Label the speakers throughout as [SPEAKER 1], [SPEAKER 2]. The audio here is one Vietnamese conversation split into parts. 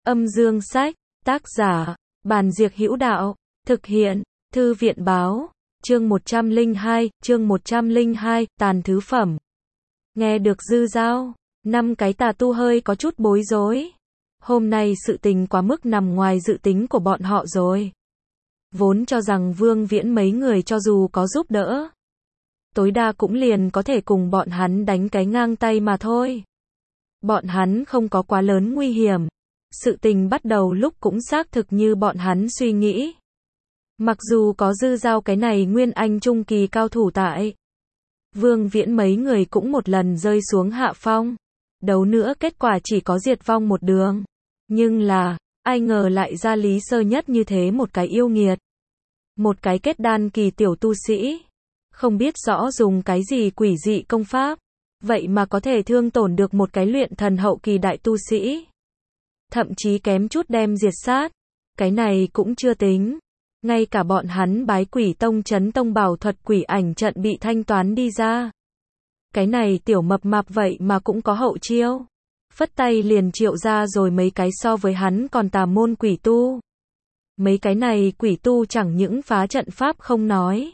[SPEAKER 1] Âm dương sách, tác giả, Bàn Diệc Hữu Đạo, thực hiện, Thư viện Báo, chương 102, tàn thứ phẩm. Nghe được Dư Dao, 5 cái tà tu hơi có chút bối rối. Hôm nay sự tình quá mức nằm ngoài dự tính của bọn họ rồi. Vốn cho rằng Vương Viễn mấy người cho dù có giúp đỡ, tối đa cũng liền có thể cùng bọn hắn đánh cái ngang tay mà thôi. Bọn hắn không có quá lớn nguy hiểm. Sự tình bắt đầu lúc cũng xác thực như bọn hắn suy nghĩ. Mặc dù có Dư Dao cái này nguyên anh trung kỳ cao thủ tại, Vương Viễn mấy người cũng một lần rơi xuống hạ phong. Đấu nữa kết quả chỉ có diệt vong một đường. Nhưng là, ai ngờ lại ra Lý Sơ Nhất như thế một cái yêu nghiệt. Một cái kết đan kỳ tiểu tu sĩ. Không biết rõ dùng cái gì quỷ dị công pháp. Vậy mà có thể thương tổn được một cái luyện thần hậu kỳ đại tu sĩ. Thậm chí kém chút đem diệt sát. Cái này cũng chưa tính. Ngay cả bọn hắn bái quỷ tông chấn tông bảo thuật quỷ ảnh trận bị thanh toán đi ra. Cái này tiểu mập mạp vậy mà cũng có hậu chiêu. Phất tay liền triệu ra rồi mấy cái so với hắn còn tà môn quỷ tu. Mấy cái này quỷ tu chẳng những phá trận pháp không nói.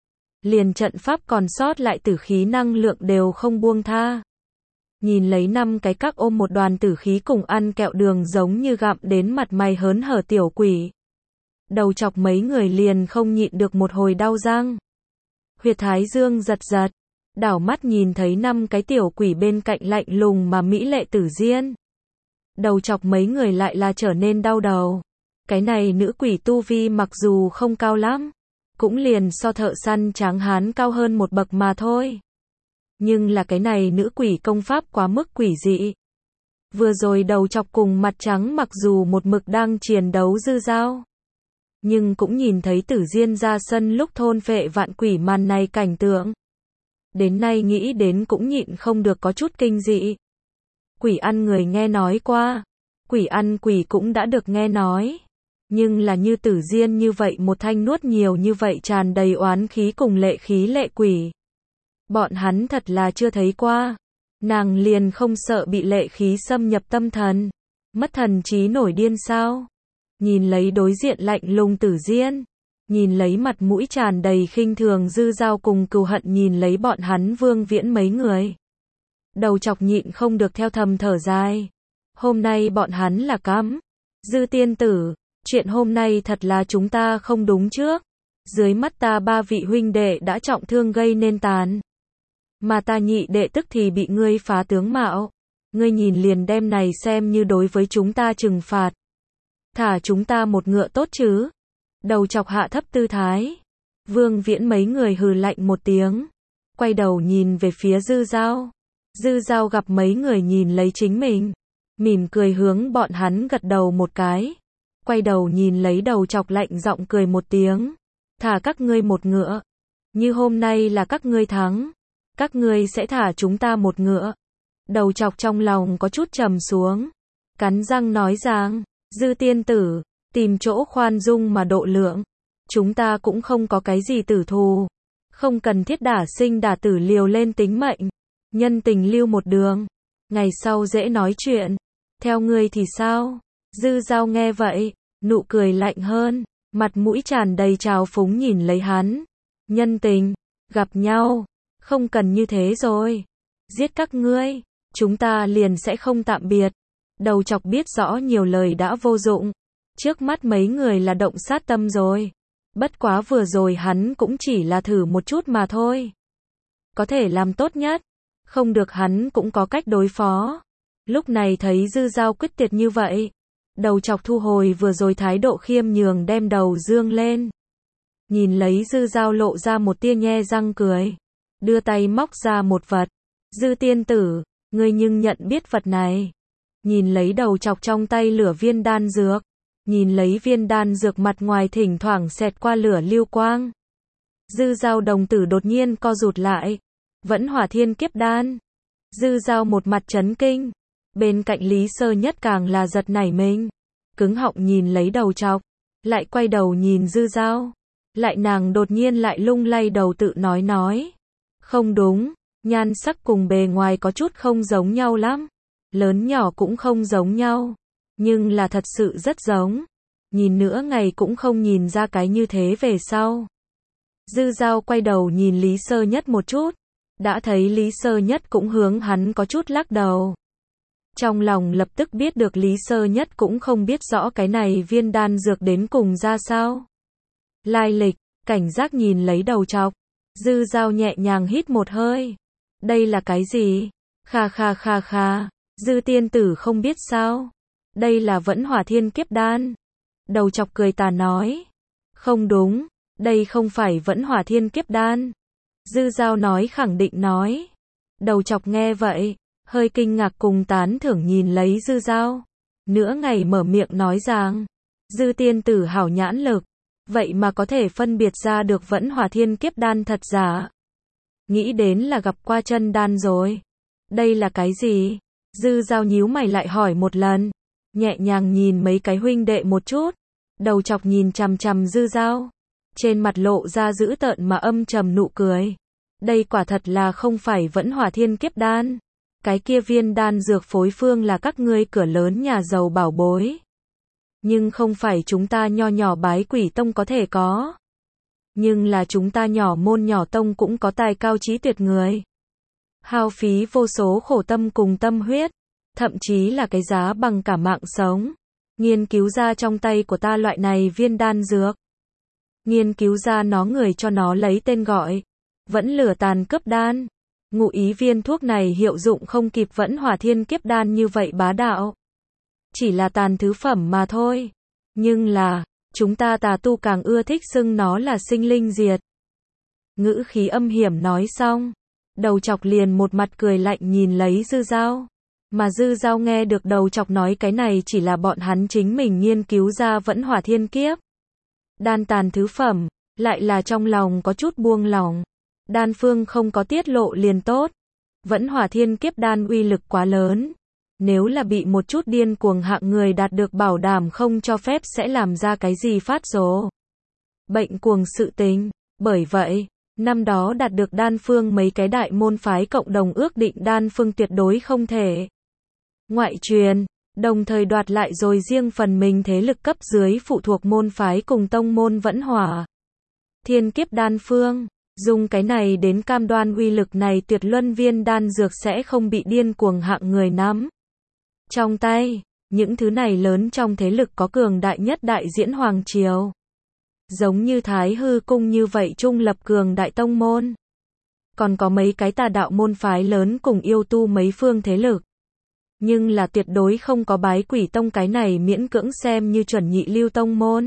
[SPEAKER 1] Liền trận pháp còn sót lại tử khí năng lượng đều không buông tha. Nhìn lấy 5 cái các ôm một đoàn tử khí cùng ăn kẹo đường giống như gặm đến mặt mày hớn hở tiểu quỷ. Đầu chọc mấy người liền không nhịn được một hồi đau răng. Huyệt thái dương giật giật. Đảo mắt nhìn thấy 5 cái tiểu quỷ bên cạnh lạnh lùng mà mỹ lệ tử diên. Đầu chọc mấy người lại là trở nên đau đầu. Cái này nữ quỷ tu vi mặc dù không cao lắm, cũng liền so thợ săn tráng hán cao hơn một bậc mà thôi. Nhưng là cái này nữ quỷ công pháp quá mức quỷ dị. Vừa rồi đầu chọc cùng mặt trắng mặc dù một mực đang chiến đấu Dư Dao, nhưng cũng nhìn thấy tử diên ra sân lúc thôn phệ vạn quỷ màn này cảnh tượng. Đến nay nghĩ đến cũng nhịn không được có chút kinh dị. Quỷ ăn người nghe nói qua, quỷ ăn quỷ cũng đã được nghe nói. Nhưng là như tử diên như vậy một thanh nuốt nhiều như vậy tràn đầy oán khí cùng lệ khí lệ quỷ. Bọn hắn thật là chưa thấy qua. Nàng liền không sợ bị lệ khí xâm nhập tâm thần. Mất thần trí nổi điên sao? Nhìn lấy đối diện lạnh lùng tử diên. Nhìn lấy mặt mũi tràn đầy khinh thường Dư Dao cùng cừu hận nhìn lấy bọn hắn Vương Viễn mấy người. Đầu chọc nhịn không được theo thầm thở dài. Hôm nay bọn hắn là cắm. Dư tiên tử, chuyện hôm nay thật là chúng ta không đúng trước. Dưới mắt ta 3 vị huynh đệ đã trọng thương gây nên tàn. Mà ta nhị đệ tức thì bị ngươi phá tướng mạo. Ngươi nhìn liền đem này xem như đối với chúng ta trừng phạt. Thả chúng ta một ngựa tốt chứ. Đầu chọc hạ thấp tư thái. Vương Viễn mấy người hừ lạnh một tiếng. Quay đầu nhìn về phía Dư Dao. Dư Dao gặp mấy người nhìn lấy chính mình. Mỉm cười hướng bọn hắn gật đầu một cái. Quay đầu nhìn lấy đầu chọc lạnh giọng cười một tiếng. Thả các ngươi một ngựa. Như hôm nay là các ngươi thắng. Các ngươi sẽ thả chúng ta một ngựa. Đầu chọc trong lòng có chút trầm xuống. Cắn răng nói rằng, Dư tiên tử, tìm chỗ khoan dung mà độ lượng. Chúng ta cũng không có cái gì tử thù. Không cần thiết đả sinh đả tử liều lên tính mệnh. Nhân tình lưu một đường. Ngày sau dễ nói chuyện. Theo ngươi thì sao? Dư Dao nghe vậy, nụ cười lạnh hơn. Mặt mũi tràn đầy trào phúng nhìn lấy hắn. Nhân tình, gặp nhau. Không cần như thế rồi. Giết các ngươi. Chúng ta liền sẽ không tạm biệt. Đầu chọc biết rõ nhiều lời đã vô dụng. Trước mắt mấy người là động sát tâm rồi. Bất quá vừa rồi hắn cũng chỉ là thử một chút mà thôi. Có thể làm tốt nhất. Không được hắn cũng có cách đối phó. Lúc này thấy Dư Dao quyết tuyệt như vậy. Đầu chọc thu hồi vừa rồi thái độ khiêm nhường đem đầu dương lên. Nhìn lấy Dư Dao lộ ra một tia nhe răng cười. Đưa tay móc ra một vật. Dư tiên tử, ngươi nhưng nhận biết vật này. Nhìn lấy đầu chọc trong tay lửa viên đan dược. Nhìn lấy viên đan dược mặt ngoài thỉnh thoảng xẹt qua lửa lưu quang. Dư Dao đồng tử đột nhiên co rụt lại. Vẫn hỏa thiên kiếp đan. Dư Dao một mặt chấn kinh. Bên cạnh Lý Sơ Nhất càng là giật nảy mình. Cứng họng nhìn lấy đầu chọc. Lại quay đầu nhìn Dư Dao. Lại nàng đột nhiên lại lung lay đầu tự nói. Không đúng, nhan sắc cùng bề ngoài có chút không giống nhau lắm. Lớn nhỏ cũng không giống nhau. Nhưng là thật sự rất giống. Nhìn nửa ngày cũng không nhìn ra cái như thế về sau. Dư Dao quay đầu nhìn Lý Sơ Nhất một chút. Đã thấy Lý Sơ Nhất cũng hướng hắn có chút lắc đầu. Trong lòng lập tức biết được Lý Sơ Nhất cũng không biết rõ cái này viên đan dược đến cùng ra sao. Lai lịch, cảnh giác nhìn lấy đầu chọc. Dư Dao nhẹ nhàng hít một hơi. Đây là cái gì? Kha kha kha kha. Dư tiên tử không biết sao? Đây là Vẫn Hỏa Thiên Kiếp Đan. Đầu chọc cười tà nói. Không đúng, đây không phải Vẫn Hỏa Thiên Kiếp Đan. Dư Dao nói khẳng định nói. Đầu chọc nghe vậy, hơi kinh ngạc cùng tán thưởng nhìn lấy Dư Dao. Nửa ngày mở miệng nói rằng, Dư tiên tử hảo nhãn lực, vậy mà có thể phân biệt ra được Vẫn Hỏa Thiên Kiếp Đan thật giả. Nghĩ đến là gặp qua chân đan rồi. Đây là cái gì? Dư Dao nhíu mày lại hỏi một lần. Nhẹ nhàng nhìn mấy cái huynh đệ một chút. Đầu chọc nhìn chằm chằm Dư Dao. Trên mặt lộ ra dữ tợn mà âm trầm nụ cười. Đây quả thật là không phải Vẫn Hỏa Thiên Kiếp Đan. Cái kia viên đan dược phối phương là các ngươi cửa lớn nhà giàu bảo bối. Nhưng không phải chúng ta nho nhỏ Bái Quỷ Tông có thể có. Nhưng là chúng ta nhỏ môn nhỏ tông cũng có tài cao trí tuyệt người. Hao phí vô số khổ tâm cùng tâm huyết. Thậm chí là cái giá bằng cả mạng sống. Nghiên cứu ra trong tay của ta loại này viên đan dược. Nghiên cứu ra nó người cho nó lấy tên gọi. Vẫn Lửa Tàn Cướp Đan. Ngụ ý viên thuốc này hiệu dụng không kịp Vẫn Hỏa Thiên Kiếp Đan như vậy bá đạo. Chỉ là tàn thứ phẩm mà thôi. Nhưng là, chúng ta tà tu càng ưa thích xưng nó là sinh linh diệt. Ngữ khí âm hiểm nói xong. Đầu chọc liền một mặt cười lạnh nhìn lấy Dư Dao. Mà Dư Dao nghe được đầu chọc nói cái này chỉ là bọn hắn chính mình nghiên cứu ra Vẫn Hỏa Thiên Kiếp Đan tàn thứ phẩm, lại là trong lòng có chút buông lòng. Đan phương không có tiết lộ liền tốt. Vẫn Hỏa Thiên Kiếp Đan uy lực quá lớn. Nếu là bị một chút điên cuồng hạng người đạt được bảo đảm không cho phép sẽ làm ra cái gì phát rồ. Bệnh cuồng sự tình. Bởi vậy, năm đó đạt được đan phương mấy cái đại môn phái cộng đồng ước định đan phương tuyệt đối không thể ngoại truyền, đồng thời đoạt lại rồi riêng phần mình thế lực cấp dưới phụ thuộc môn phái cùng tông môn Vẫn Hỏa Thiên Kiếp Đan phương. Dùng cái này đến cam đoan uy lực này tuyệt luân viên đan dược sẽ không bị điên cuồng hạng người nắm trong tay. Những thứ này lớn trong thế lực có cường đại nhất đại diễn hoàng triều. Giống như Thái Hư Cung như vậy trung lập cường đại tông môn. Còn có mấy cái tà đạo môn phái lớn cùng yêu tu mấy phương thế lực. Nhưng là tuyệt đối không có Bái Quỷ Tông cái này miễn cưỡng xem như chuẩn nhị lưu tông môn.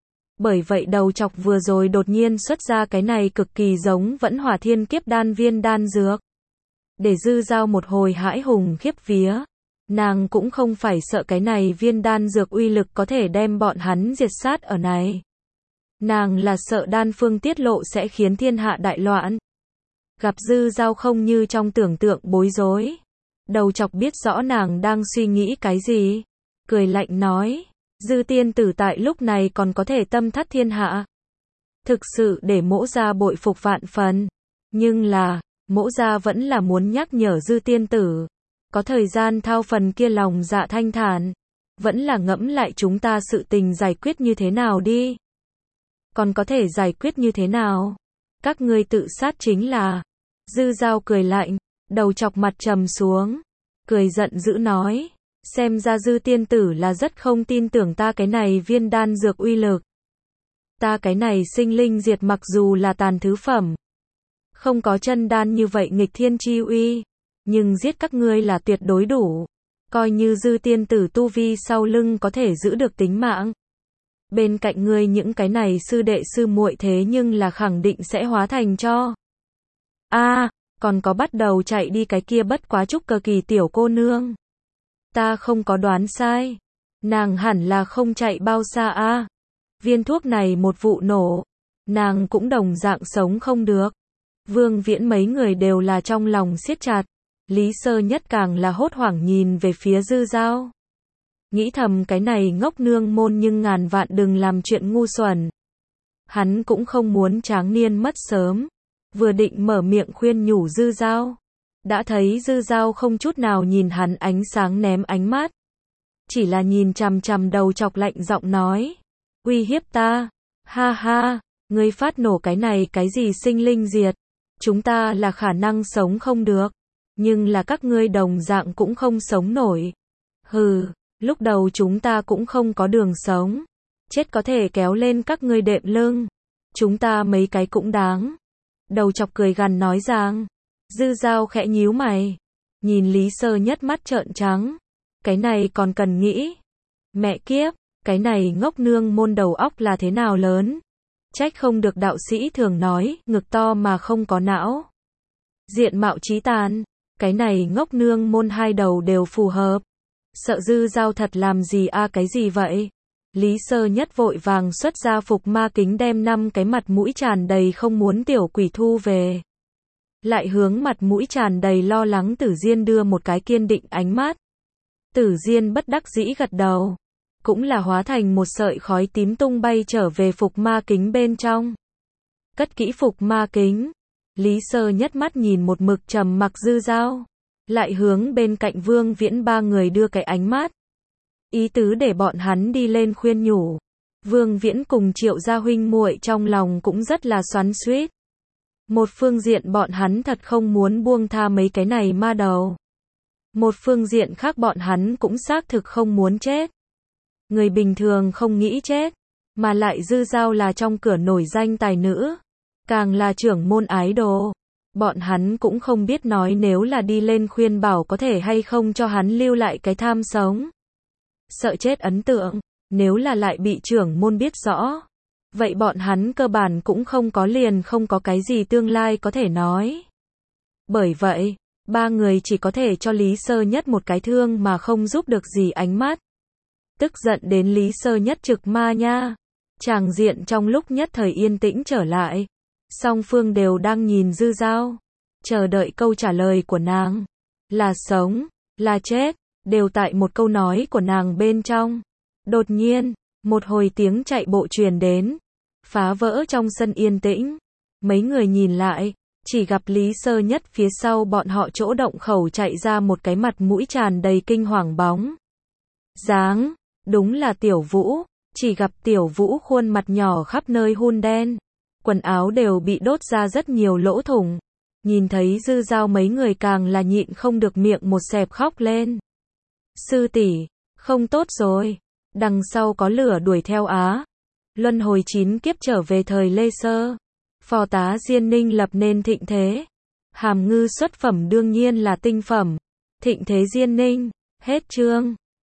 [SPEAKER 1] Bởi vậy đầu chọc vừa rồi đột nhiên xuất ra cái này cực kỳ giống Vẫn Hỏa Thiên Kiếp Đan viên đan dược. Để Dư Dao một hồi hãi hùng khiếp vía. Nàng cũng không phải sợ cái này viên đan dược uy lực có thể đem bọn hắn diệt sát ở này. Nàng là sợ đan phương tiết lộ sẽ khiến thiên hạ đại loạn. Gặp Dư Dao không như trong tưởng tượng bối rối. Đầu chọc biết rõ nàng đang suy nghĩ cái gì. Cười lạnh nói. Dư tiên tử tại lúc này còn có thể tâm thắt thiên hạ. Thực sự để mỗ gia bội phục vạn phần. Nhưng là, mỗ gia vẫn là muốn nhắc nhở Dư tiên tử. Có thời gian thao phần kia lòng dạ thanh thản. Vẫn là ngẫm lại chúng ta sự tình giải quyết như thế nào đi. Còn có thể giải quyết như thế nào? Các ngươi tự sát chính là. Dư Dao cười lạnh, đầu chọc mặt trầm xuống. Cười giận dữ nói. Xem ra Dư tiên tử là rất không tin tưởng ta cái này viên đan dược uy lực. Ta cái này sinh linh diệt mặc dù là tàn thứ phẩm. Không có chân đan như vậy nghịch thiên chi uy. Nhưng giết các ngươi là tuyệt đối đủ. Coi như Dư tiên tử tu vi sau lưng có thể giữ được tính mạng. Bên cạnh ngươi những cái này sư đệ sư muội thế nhưng là khẳng định sẽ hóa thành cho. Còn có bắt đầu chạy đi cái kia bất quá trúc cơ kỳ tiểu cô nương. Ta không có đoán sai. Nàng hẳn là không chạy bao xa Viên thuốc này một vụ nổ. Nàng cũng đồng dạng sống không được. Vương Viễn mấy người đều là trong lòng siết chặt. Lý Sơ Nhất càng là hốt hoảng nhìn về phía Dư Dao. Nghĩ thầm cái này ngốc nương môn nhưng ngàn vạn đừng làm chuyện ngu xuẩn. Hắn cũng không muốn tráng niên mất sớm. Vừa định mở miệng khuyên nhủ Dư Dao. Đã thấy Dư Dao không chút nào nhìn hắn ánh sáng ném ánh mắt. chỉ là nhìn chằm chằm đầu chọc lạnh giọng nói. Uy hiếp ta? Ha ha, ngươi phát nổ cái này cái gì sinh linh diệt? Chúng ta là khả năng sống không được, nhưng là các ngươi đồng dạng cũng không sống nổi. Hừ, lúc đầu chúng ta cũng không có đường sống. Chết có thể kéo lên các ngươi đệm lưng. Chúng ta mấy cái cũng đáng. Đầu chọc cười gằn nói rằng. Dư Dao khẽ nhíu mày. Nhìn Lý Sơ Nhất mắt trợn trắng. Cái này còn cần nghĩ. Mẹ kiếp, cái này ngốc nương môn đầu óc là thế nào lớn. Trách không được đạo sĩ thường nói, ngực to mà không có não. Diện mạo chí tàn. Cái này ngốc nương môn hai đầu đều phù hợp. Sợ Dư Dao thật làm gì cái gì vậy? Lý Sơ Nhất vội vàng xuất ra phục ma kính đem 5 cái mặt mũi tràn đầy không muốn tiểu quỷ thu về. Lại hướng mặt mũi tràn đầy lo lắng Tử Diên đưa một cái kiên định ánh mắt. Tử Diên bất đắc dĩ gật đầu. Cũng là hóa thành một sợi khói tím tung bay trở về phục ma kính bên trong. Cất kỹ phục ma kính. Lý Sơ Nhất mắt nhìn một mực trầm mặc Dư Dao. Lại hướng bên cạnh Vương Viễn ba người đưa cái ánh mắt. Ý tứ để bọn hắn đi lên khuyên nhủ. Vương Viễn cùng Triệu gia huynh muội trong lòng cũng rất là xoắn xuýt. Một phương diện bọn hắn thật không muốn buông tha mấy cái này ma đầu. Một phương diện khác bọn hắn cũng xác thực không muốn chết. Người bình thường không nghĩ chết, mà lại Dư Dao là trong cửa nổi danh tài nữ, càng là trưởng môn ái đồ. Bọn hắn cũng không biết nói nếu là đi lên khuyên bảo có thể hay không cho hắn lưu lại cái tham sống. Sợ chết ấn tượng, nếu là lại bị trưởng môn biết rõ, vậy bọn hắn cơ bản cũng không có cái gì tương lai có thể nói. Bởi vậy, ba người chỉ có thể cho Lý Sơ Nhất một cái thương mà không giúp được gì ánh mắt. Tức giận đến Lý Sơ Nhất trực ma nha. Tràng diện trong lúc nhất thời yên tĩnh trở lại. Song phương đều đang nhìn Dư Dao, chờ đợi câu trả lời của nàng. Là sống, là chết, đều tại một câu nói của nàng bên trong. Đột nhiên, một hồi tiếng chạy bộ truyền đến, phá vỡ trong sân yên tĩnh. Mấy người nhìn lại, chỉ gặp Lý Sơ Nhất phía sau bọn họ chỗ động khẩu chạy ra một cái mặt mũi tràn đầy kinh hoàng bóng dáng, đúng là Tiểu Vũ. Chỉ gặp Tiểu Vũ khuôn mặt nhỏ khắp nơi hun đen, quần áo đều bị đốt ra rất nhiều lỗ thủng. Nhìn thấy Dư Dao mấy người càng là nhịn không được miệng một xẹp khóc lên. Sư tỷ, không tốt rồi, đằng sau có lửa đuổi theo á. Luân hồi 9 kiếp trở về thời Lê Sơ. Phò tá Diên Ninh lập nên thịnh thế. Hàm ngư xuất phẩm đương nhiên là tinh phẩm. Thịnh thế Diên Ninh, hết chương.